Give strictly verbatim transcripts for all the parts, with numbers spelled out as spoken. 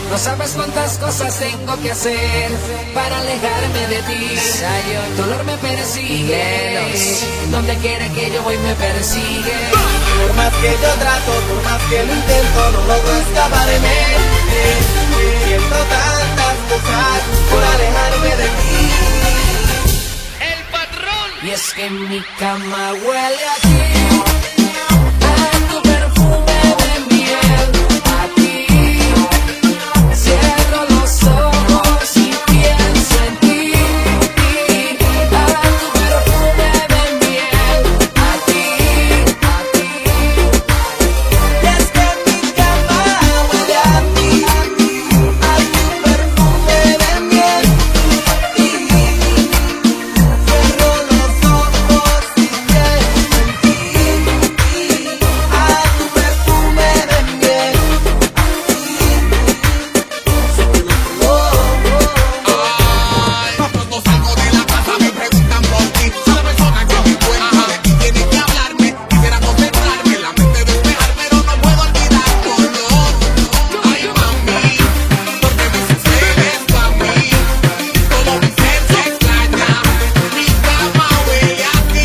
No sabes cuántas cosas tengo que hacer para alejarme de ti. El dolor me persigue, donde quiera que yo voy me persigue. Por más que yo trato, por más que lo intento, no logro escaparme. Siento tantas cosas por alejarme de ti. El patrón. Y es que mi cama huele a ti, a tu perfume de miel, a ti. Cierro los ojos y pienso en ti, a tu perfume de miel, a ti, a ti. Y es que mi cama huele a ti, a tu perfume de miel, y cierro los ojos y pienso en ti, a tu perfume de miel. Cuando salgo de la casa me preguntan por ti. Soy la persona que me encuentro. De ti tienes que hablarme. Quisiera concentrarme, la mente despejar, pero no puedo olvidar tu olor. Ay, mami, porque me sucede esto a mí. Todo mi ser se extraña. Mi cama huele a ti.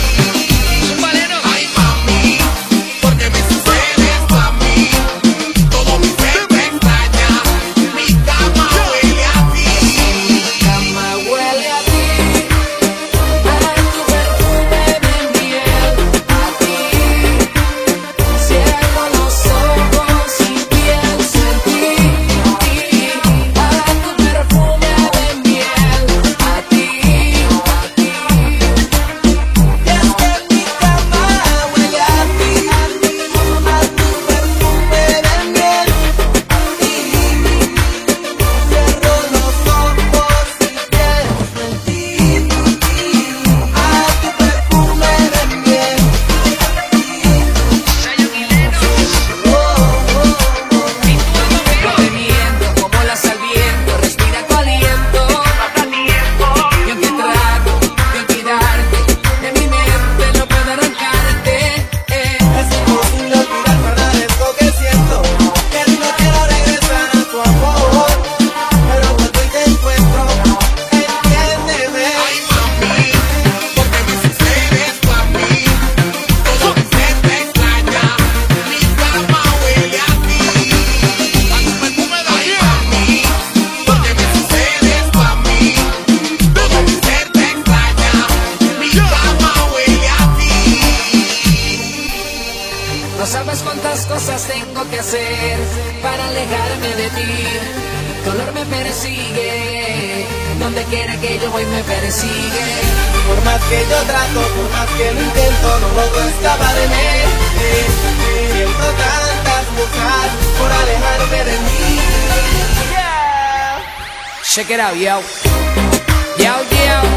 Ay, mami, porque me sucede esto a mí. Todo mi ser se extraña. Mi cama huele a ti. Cama huele a ti, a tu perfume de miel, a ti. Cierro los ojos y pienso en ti, a tu perfume de miel, a ti, a ti. Y es que mi cama huele a ti, a tu perfume de miel, y cierro los ojos y pienso en ti, a tu perfume de miel. No te miento, como las al viento, respira tu aliento. Yo te trato de olvidarte, de mi mente no puedo arrancarte. eh. Es imposible olvidar guardar esto que siento, que no quiero regresar a tu amor, pero cuando te encuentro, entiéndeme. Ay, mami, porque me sucede esto a mí. Todo mi ser te extraña. Mi cama huele a ti. A tu perfume de Ay, mami, porque me sucede esto a mí. Todo mi ser te extraña. Mi cama huele a ti. No sabes cuántas cosas tengo que hacer para alejarme de ti. Dolor me persigue, donde quiera que yo voy me persigue. Por más que yo trato, por más que lo intento, no logro escaparme. Siento tantas cosas por alejarme de mí. Check it out, yo. Yo, yo.